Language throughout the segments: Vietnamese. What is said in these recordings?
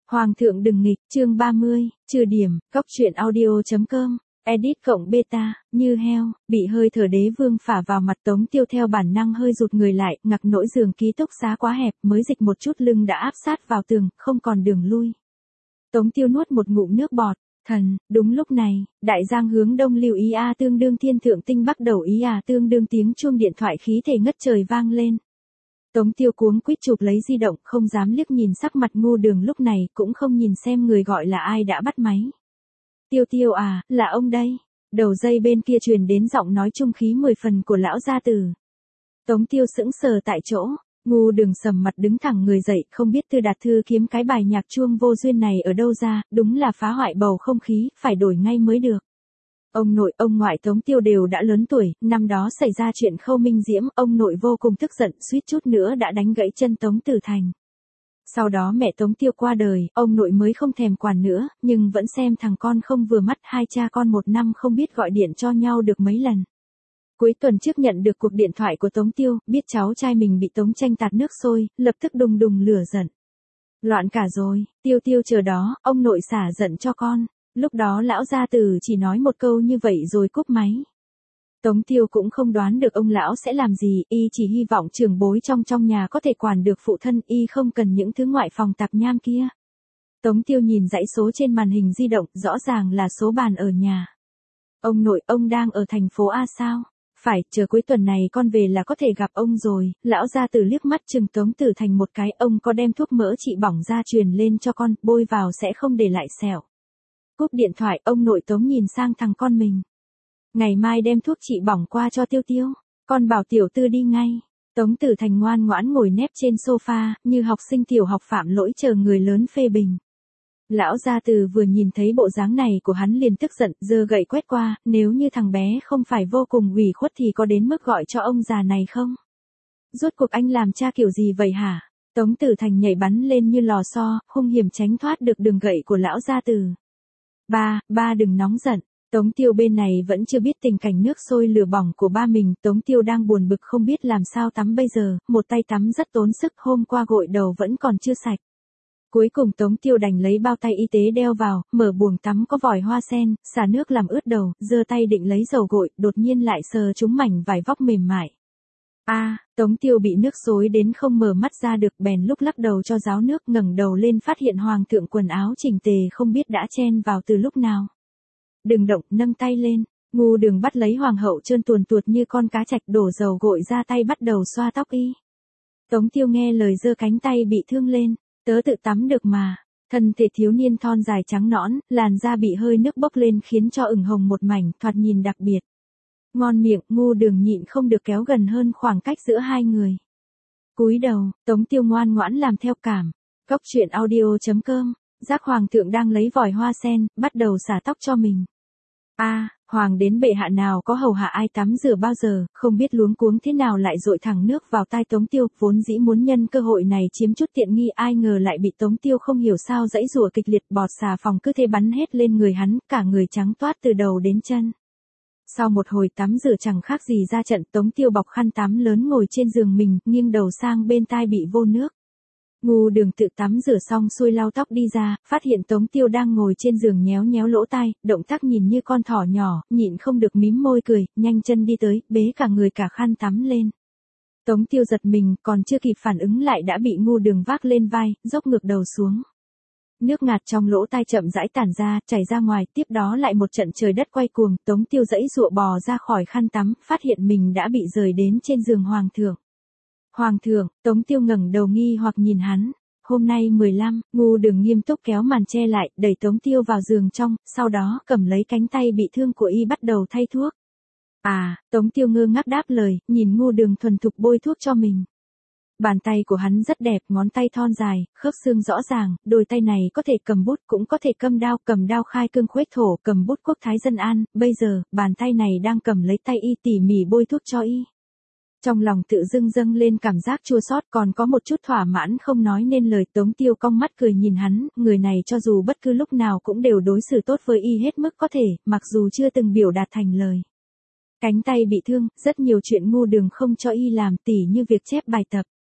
Hoàng thượng đừng nghịch, chương 30, trừ điểm, góc truyện audio.com, edit cộng beta, như heo, bị hơi thở đế vương phả vào mặt Tống Tiêu theo bản năng hơi rụt người lại, ngặc nỗi giường ký túc xá quá hẹp, mới dịch một chút lưng đã áp sát vào tường, không còn đường lui. Tống Tiêu nuốt một ngụm nước bọt, thần, đúng lúc này, đại giang hướng đông lưu ý a tương đương thiên thượng tinh bắc đầu ý à tương đương tiếng chuông điện thoại khí thể ngất trời vang lên. Tống Tiêu cuống quýt chụp lấy di động, không dám liếc nhìn sắc mặt Ngô Đường lúc này, cũng không nhìn xem người gọi là ai đã bắt máy. Tiêu Tiêu à, là ông đây. Đầu dây bên kia truyền đến giọng nói trung khí 10 phần của lão gia tử. Tống Tiêu sững sờ tại chỗ, Ngô Đường sầm mặt đứng thẳng người dậy, không biết Tư Đạt Thư kiếm cái bài nhạc chuông vô duyên này ở đâu ra, đúng là phá hoại bầu không khí, phải đổi ngay mới được. Ông nội, ông ngoại Tống Tiêu đều đã lớn tuổi, năm đó xảy ra chuyện Khâu Minh Diễm, ông nội vô cùng tức giận, suýt chút nữa đã đánh gãy chân Tống Tử Thành. Sau đó mẹ Tống Tiêu qua đời, ông nội mới không thèm quản nữa, nhưng vẫn xem thằng con không vừa mắt, hai cha con một năm không biết gọi điện cho nhau được mấy lần. Cuối tuần trước nhận được cuộc điện thoại của Tống Tiêu, biết cháu trai mình bị Tống Tranh tạt nước sôi, lập tức đùng đùng lửa giận. Loạn cả rồi, Tiêu Tiêu chờ đó, ông nội xả giận cho con. Lúc đó lão gia tử chỉ nói một câu như vậy rồi cúp máy. Tống Tiêu cũng không đoán được ông lão sẽ làm gì, y chỉ hy vọng trưởng bối trong nhà có thể quản được phụ thân, y không cần những thứ ngoại phòng tạp nham kia. Tống Tiêu nhìn dãy số trên màn hình di động, rõ ràng là số bàn ở nhà. Ông nội, ông đang ở thành phố A sao? Phải, chờ cuối tuần này con về là có thể gặp ông rồi. Lão gia tử liếc mắt chừng Tống Tử Thành một cái, ông có đem thuốc mỡ trị bỏng ra truyền lên cho con, bôi vào sẽ không để lại sẹo. Cúp điện thoại, ông nội Tống nhìn sang thằng con mình. Ngày mai đem thuốc trị bỏng qua cho Tiêu Tiêu, con bảo tiểu Tư đi ngay. Tống Tử Thành ngoan ngoãn ngồi nép trên sofa, như học sinh tiểu học phạm lỗi chờ người lớn phê bình. Lão gia tử vừa nhìn thấy bộ dáng này của hắn liền tức giận, giơ gậy quét qua, nếu như thằng bé không phải vô cùng ủy khuất thì có đến mức gọi cho ông già này không? Rốt cuộc anh làm cha kiểu gì vậy hả? Tống Tử Thành nhảy bắn lên như lò xo, hung hiểm tránh thoát được đường gậy của lão gia tử. Ba đừng nóng giận. Tống Tiêu bên này vẫn chưa biết tình cảnh nước sôi lửa bỏng của ba mình, Tống Tiêu đang buồn bực không biết làm sao tắm bây giờ, một tay tắm rất tốn sức, hôm qua gội đầu vẫn còn chưa sạch. Cuối cùng Tống Tiêu đành lấy bao tay y tế đeo vào, mở buồng tắm có vòi hoa sen, xả nước làm ướt đầu, giơ tay định lấy dầu gội, đột nhiên lại sờ trúng mảnh vải vóc mềm mại. Tống Tiêu bị nước xối đến không mở mắt ra được, bèn lúc lắc đầu cho ráo nước, ngẩng đầu lên phát hiện hoàng thượng quần áo chỉnh tề không biết đã chen vào từ lúc nào. Đừng động, nâng tay lên. Ngô Đường bắt lấy hoàng hậu trơn tuồn tuột như con cá trạch, đổ dầu gội ra tay bắt đầu xoa tóc y. Tống Tiêu nghe lời giơ cánh tay bị thương lên, tớ tự tắm được mà. Thân thể thiếu niên thon dài trắng nõn, làn da bị hơi nước bốc lên khiến cho ửng hồng một mảnh, thoạt nhìn đặc biệt. Ngon miệng, Ngô Đường nhịn không được kéo gần hơn khoảng cách giữa hai người. Cúi đầu, Tống Tiêu ngoan ngoãn làm theo cảm. Góc truyện audio.com, giác hoàng thượng đang lấy vòi hoa sen, bắt đầu xả tóc cho mình. Hoàng đến bệ hạ nào có hầu hạ ai tắm rửa bao giờ, không biết luống cuống thế nào lại dội thẳng nước vào tai Tống Tiêu, vốn dĩ muốn nhân cơ hội này chiếm chút tiện nghi, ai ngờ lại bị Tống Tiêu không hiểu sao giãy giụa kịch liệt, bọt xà phòng cứ thế bắn hết lên người hắn, cả người trắng toát từ đầu đến chân. Sau một hồi tắm rửa chẳng khác gì ra trận, Tống Tiêu bọc khăn tắm lớn ngồi trên giường mình, nghiêng đầu sang bên tai bị vô nước. Ngô Đường tự tắm rửa xong xuôi lau tóc đi ra, phát hiện Tống Tiêu đang ngồi trên giường nhéo nhéo lỗ tai, động tác nhìn như con thỏ nhỏ, nhịn không được mím môi cười, nhanh chân đi tới, bế cả người cả khăn tắm lên. Tống Tiêu giật mình, còn chưa kịp phản ứng lại đã bị Ngô Đường vác lên vai, dốc ngược đầu xuống. Nước ngạt trong lỗ tai chậm rãi tản ra, chảy ra ngoài, tiếp đó lại một trận trời đất quay cuồng, Tống Tiêu giãy giụa bò ra khỏi khăn tắm, phát hiện mình đã bị rời đến trên giường hoàng thượng. Hoàng thượng, Tống Tiêu ngẩng đầu nghi hoặc nhìn hắn. Hôm nay 15, Ngô Đường nghiêm túc kéo màn che lại, đẩy Tống Tiêu vào giường trong, sau đó cầm lấy cánh tay bị thương của y bắt đầu thay thuốc. Tống Tiêu ngơ ngác đáp lời, nhìn Ngô Đường thuần thục bôi thuốc cho mình. Bàn tay của hắn rất đẹp, ngón tay thon dài, khớp xương rõ ràng, đôi tay này có thể cầm bút cũng có thể cầm đao khai cương khuếch thổ, cầm bút quốc thái dân an, bây giờ, bàn tay này đang cầm lấy tay y tỉ mỉ bôi thuốc cho y. Trong lòng tự dưng dâng lên cảm giác chua xót, còn có một chút thỏa mãn không nói nên lời. Tống Tiêu cong mắt cười nhìn hắn, người này cho dù bất cứ lúc nào cũng đều đối xử tốt với y hết mức có thể, mặc dù chưa từng biểu đạt thành lời. Cánh tay bị thương, rất nhiều chuyện Ngô Đường không cho y làm, tỉ như việc chép bài tập.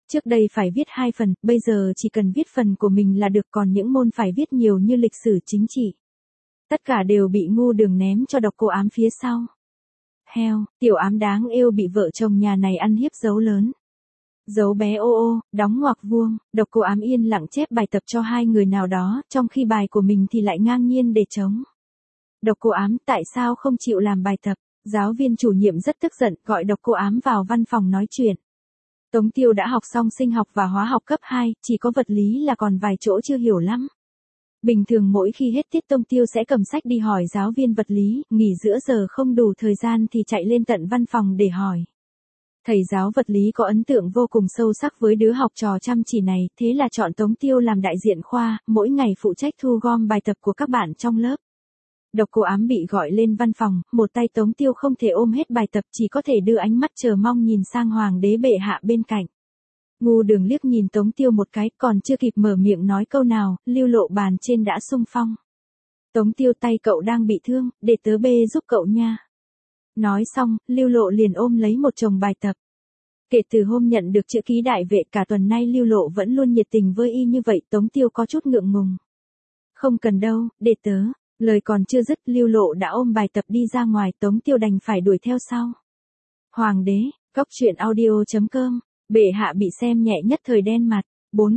Trước đây phải viết 2 phần, bây giờ chỉ cần viết phần của mình là được, còn những môn phải viết nhiều như lịch sử, chính trị. Tất cả đều bị Ngu Đường ném cho Độc Cô Ám phía sau. Heo, tiểu ám đáng yêu bị vợ chồng nhà này ăn hiếp dấu lớn. Dấu bé ô ô, đóng ngoặc vuông, Độc Cô Ám yên lặng chép bài tập cho 2 người nào đó, trong khi bài của mình thì lại ngang nhiên để trống. Độc Cô Ám tại sao không chịu làm bài tập? Giáo viên chủ nhiệm rất tức giận, gọi Độc Cô Ám vào văn phòng nói chuyện. Tống Tiêu đã học xong sinh học và hóa học cấp 2, chỉ có vật lý là còn vài chỗ chưa hiểu lắm. Bình thường mỗi khi hết tiết Tống Tiêu sẽ cầm sách đi hỏi giáo viên vật lý, nghỉ giữa giờ không đủ thời gian thì chạy lên tận văn phòng để hỏi. Thầy giáo vật lý có ấn tượng vô cùng sâu sắc với đứa học trò chăm chỉ này, thế là chọn Tống Tiêu làm đại diện khoa, mỗi ngày phụ trách thu gom bài tập của các bạn trong lớp. Độc Cô Ám bị gọi lên văn phòng, một tay Tống Tiêu không thể ôm hết bài tập, chỉ có thể đưa ánh mắt chờ mong nhìn sang hoàng đế bệ hạ bên cạnh. Ngu Đường liếc nhìn Tống Tiêu một cái, còn chưa kịp mở miệng nói câu nào, Lưu Lộ bàn trên đã xung phong. Tống Tiêu, tay cậu đang bị thương, để tớ bê giúp cậu nha. Nói xong, Lưu Lộ liền ôm lấy một chồng bài tập. Kể từ hôm nhận được chữ ký đại vệ, cả tuần nay Lưu Lộ vẫn luôn nhiệt tình với y như vậy, Tống Tiêu có chút ngượng ngùng. Không cần đâu, để tớ. Lời còn chưa dứt, Lưu Lộ đã ôm bài tập đi ra ngoài, Tống Tiêu đành phải đuổi theo sau. Hoàng đế, cóc truyện audio.com, bệ hạ bị xem nhẹ nhất thời đen mặt,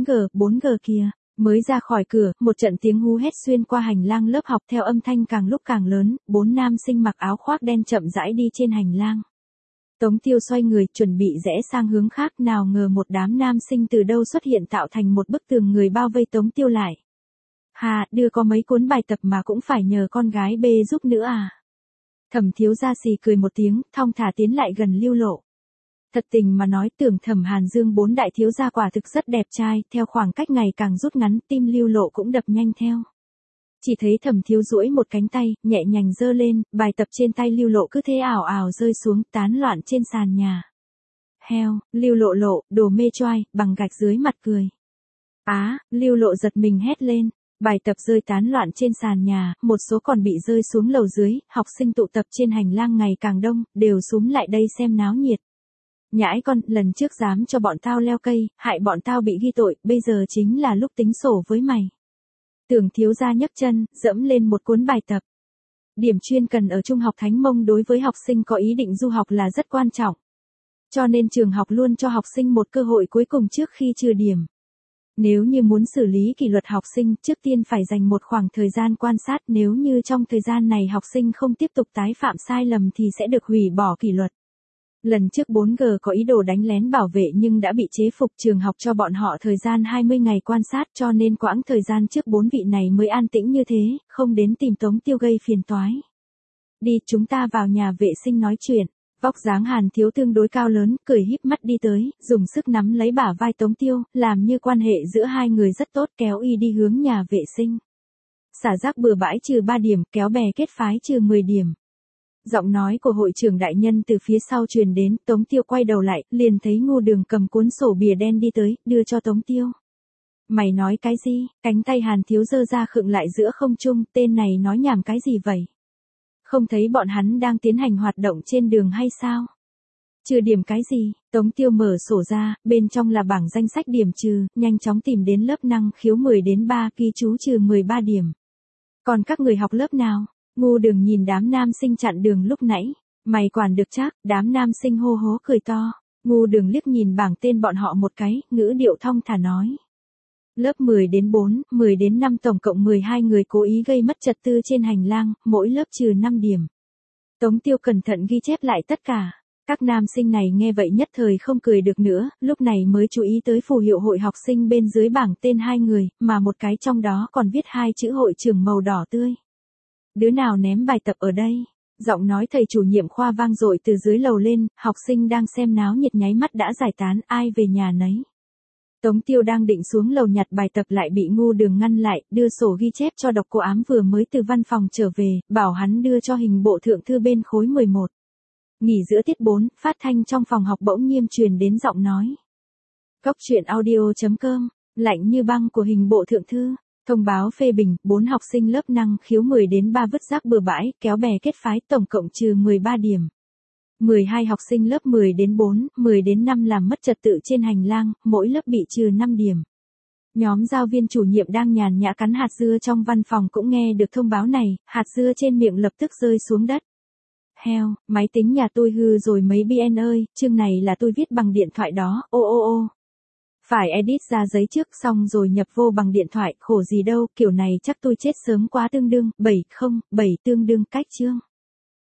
4G kìa. Mới ra khỏi cửa, một trận tiếng hú hét xuyên qua hành lang lớp học, theo âm thanh càng lúc càng lớn, 4 nam sinh mặc áo khoác đen chậm rãi đi trên hành lang. Tống Tiêu xoay người, chuẩn bị rẽ sang hướng khác, nào ngờ một đám nam sinh từ đâu xuất hiện tạo thành một bức tường người bao vây Tống Tiêu lại. Hà, đưa có mấy cuốn bài tập mà cũng phải nhờ con gái bê giúp nữa à? Thẩm Thiếu Gia xì cười một tiếng, thong thả tiến lại gần Lưu Lộ. Thật tình mà nói, tưởng Thẩm Hàn Dương 4 đại thiếu gia quả thực rất đẹp trai, theo khoảng cách ngày càng rút ngắn, tim Lưu Lộ cũng đập nhanh theo. Chỉ thấy Thẩm Thiếu duỗi một cánh tay, nhẹ nhàng giơ lên, bài tập trên tay Lưu Lộ cứ thế ảo ảo rơi xuống, tán loạn trên sàn nhà. Heo, Lưu Lộ lộ, đồ mê choai, bằng gạch dưới mặt cười. Á, Lưu Lộ giật mình hét lên. Bài tập rơi tán loạn trên sàn nhà, một số còn bị rơi xuống lầu dưới, học sinh tụ tập trên hành lang ngày càng đông, đều xúm lại đây xem náo nhiệt. Nhãi con, lần trước dám cho bọn tao leo cây, hại bọn tao bị ghi tội, bây giờ chính là lúc tính sổ với mày. Tưởng Thiếu Gia nhấc chân, dẫm lên một cuốn bài tập. Điểm chuyên cần ở Trung học Thánh Mông đối với học sinh có ý định du học là rất quan trọng. Cho nên trường học luôn cho học sinh một cơ hội cuối cùng trước khi trừ điểm. Nếu như muốn xử lý kỷ luật học sinh, trước tiên phải dành một khoảng thời gian quan sát, nếu như trong thời gian này học sinh không tiếp tục tái phạm sai lầm thì sẽ được hủy bỏ kỷ luật. Lần trước 4G có ý đồ đánh lén bảo vệ nhưng đã bị chế phục, trường học cho bọn họ thời gian 20 ngày quan sát, cho nên quãng thời gian trước 4 vị này mới an tĩnh như thế, không đến tìm Tống Tiêu gây phiền toái. Đi, chúng ta vào nhà vệ sinh nói chuyện. Vóc dáng Hàn Thiếu tương đối cao lớn, cười híp mắt đi tới, dùng sức nắm lấy bả vai Tống Tiêu, làm như quan hệ giữa hai người rất tốt, kéo y đi hướng nhà vệ sinh. Xả rác bừa bãi trừ 3 điểm, kéo bè kết phái trừ 10 điểm. Giọng nói của hội trưởng đại nhân từ phía sau truyền đến, Tống Tiêu quay đầu lại, liền thấy Ngu Đường cầm cuốn sổ bìa đen đi tới, đưa cho Tống Tiêu. Mày nói cái gì? Cánh tay Hàn Thiếu giơ ra khựng lại giữa không trung, tên này nói nhảm cái gì vậy? Không thấy bọn hắn đang tiến hành hoạt động trên đường hay sao? Trừ điểm cái gì? Tống Tiêu mở sổ ra, bên trong là bảng danh sách điểm trừ, nhanh chóng tìm đến lớp năng khiếu 10 đến 3, ghi chú trừ 13 điểm. Còn các người học lớp nào? Ngu Đường nhìn đám nam sinh chặn đường lúc nãy. Mày quản được chắc, đám nam sinh hô hố cười to. Ngu Đường liếc nhìn bảng tên bọn họ một cái, ngữ điệu thong thả nói. Lớp 10 đến 4, 10 đến 5 tổng cộng 12 người cố ý gây mất trật tự trên hành lang, mỗi lớp trừ 5 điểm. Tống Tiêu cẩn thận ghi chép lại tất cả. Các nam sinh này nghe vậy nhất thời không cười được nữa, lúc này mới chú ý tới phù hiệu hội học sinh bên dưới bảng tên 2 người, mà một cái trong đó còn viết 2 chữ hội trưởng màu đỏ tươi. Đứa nào ném bài tập ở đây? Giọng nói thầy chủ nhiệm khoa vang dội từ dưới lầu lên, học sinh đang xem náo nhiệt nháy mắt đã giải tán, ai về nhà nấy. Tống Tiêu đang định xuống lầu nhặt bài tập lại bị Ngu Đường ngăn lại, đưa sổ ghi chép cho Độc Cô Ám vừa mới từ văn phòng trở về, bảo hắn đưa cho hình bộ thượng thư bên khối 11. Nghỉ giữa tiết 4, phát thanh trong phòng học bỗng nhiên truyền đến giọng nói. Cóc truyện audio.com, lạnh như băng của hình bộ thượng thư. Thông báo phê bình, 4 học sinh lớp năng khiếu 10 đến 3 vứt rác bừa bãi, kéo bè kết phái, tổng cộng trừ 13 điểm. 12 học sinh lớp 10 đến 4, 10 đến 5 làm mất trật tự trên hành lang, mỗi lớp bị trừ 5 điểm. Nhóm giáo viên chủ nhiệm đang nhàn nhã cắn hạt dưa trong văn phòng cũng nghe được thông báo này, hạt dưa trên miệng lập tức rơi xuống đất. Heo, máy tính nhà tôi hư rồi mấy BN ơi, chương này là tôi viết bằng điện thoại đó, ô ô ô. Phải edit ra giấy trước xong rồi nhập vô bằng điện thoại, khổ gì đâu, kiểu này chắc tôi chết sớm quá tương đương, 707 tương đương cách chương.